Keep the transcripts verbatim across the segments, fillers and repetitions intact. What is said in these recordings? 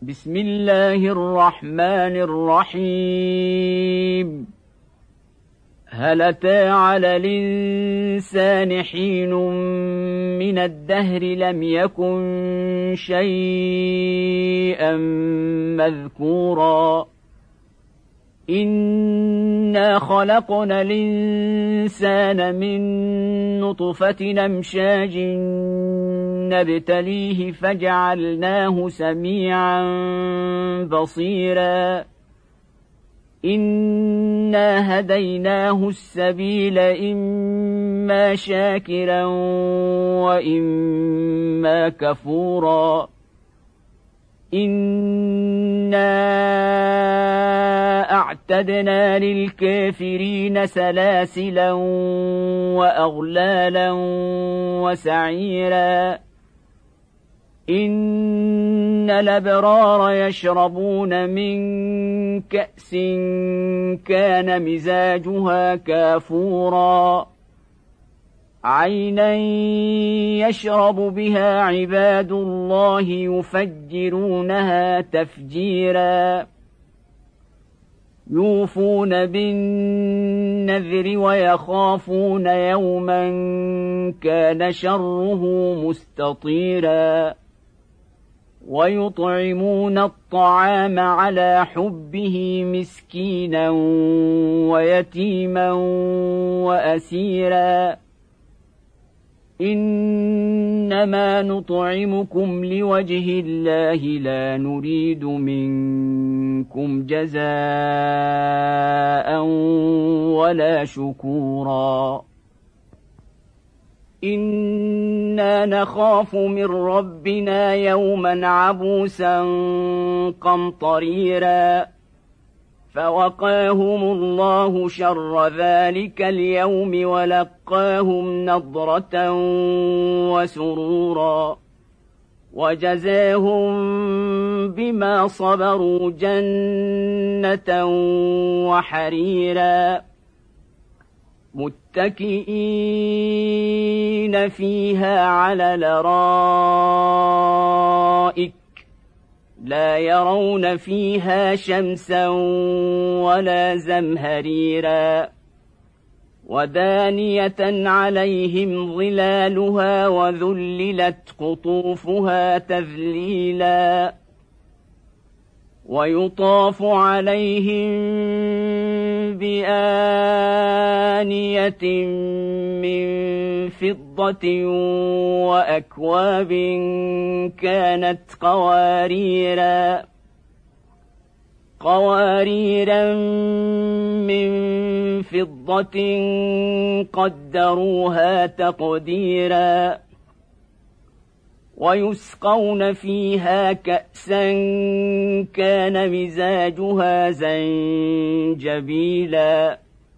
بسم الله الرحمن الرحيم هل أتى على الإنسان حين من الدهر لم يكن شيئا مذكورا إنا خلقنا الإنسان من نطفة أمشاج نبتليه فجعلناه سميعا بصيرا إنا هديناه السبيل إما شاكرا وإما كفورا إنا أعتدنا للكافرين سلاسلا وأغلالا وسعيرا إن الأبرار يشربون من كأس كان مزاجها كافورا عينا يشرب بها عباد الله يفجرونها تفجيرا يوفون بالنذر ويخافون يوما كان شره مستطيرا ويطعمون الطعام على حبه مسكينا ويتيما وأسيرا إنما نطعمكم لوجه الله لا نريد منكم جزاء ولا شكورا إنا نخاف من ربنا يوما عبوسا قمطريرا فوقاهم الله شر ذلك اليوم ولقاهم نضرة وسرورا وجزاهم بما صبروا جنة وحريرا متكئين فيها على الأرائك لا يرون فيها شمسا ولا زمهريرا ودانية عليهم ظلالها وذللت قطوفها تذليلا ويطاف عليهم بآنية من فضة وأكواب كانت قواريرا قواريرا من فضة قدروها تقديرا ويسقون فيها كأسا كان مزاجها زنجبيلا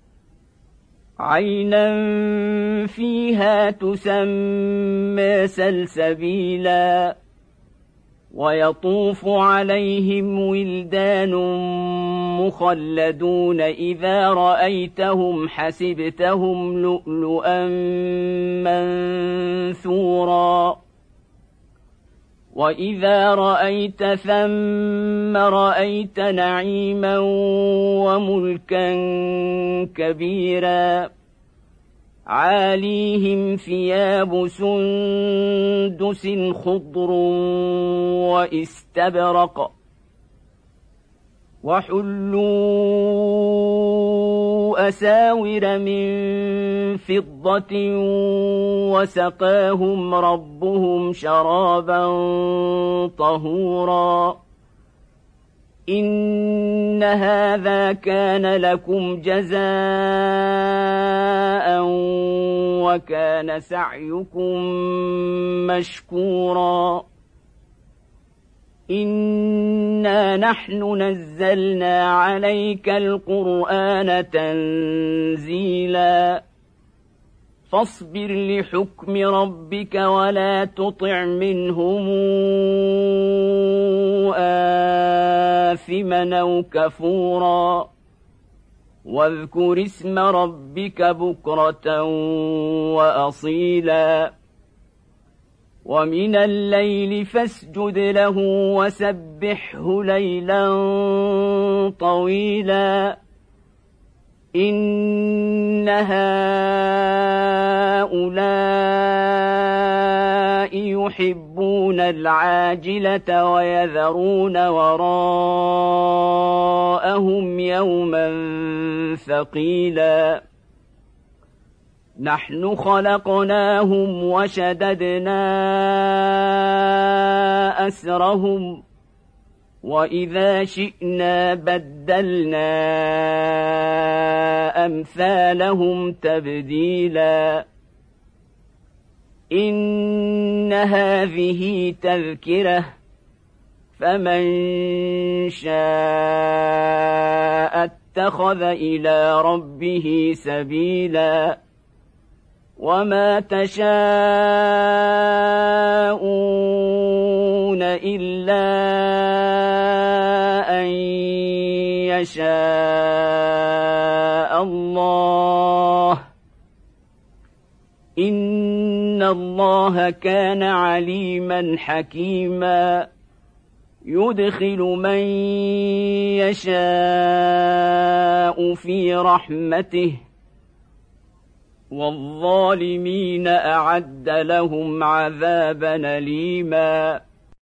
عينا فيها تسمى سلسبيلا ويطوف عليهم ولدان مخلدون إذا رأيتهم حسبتهم لؤلؤا منثورا وإذا رأيت ثم رأيت نعيما وملكا كبيرا عاليهم ثياب سندس خضر واستبرق وحلوا أساور من فضة وسقاهم ربهم شرابا طهورا إن هذا كان لكم جزاء وكان سعيكم مشكورا إنا نحن نزلنا عليك القرآن تنزيلا فاصبر لحكم ربك ولا تطع منهم آثما أو كفورا واذكر اسم ربك بكرة وأصيلا ومن الليل فاسجد له وسبحه ليلا طويلا إن هؤلاء يحبون العاجلة ويذرون وراءهم يوما ثقيلا نحن خلقناهم وشددنا أسرهم وإذا شئنا بدلنا أمثالهم تبديلا إن هذه تذكرة فمن شاء اتخذ إلى ربه سبيلا وما تشاءون إلا أن يشاء الله إن الله كان عليما حكيما يدخل من يشاء في رحمته والظالمين أعد لهم عذابا أليما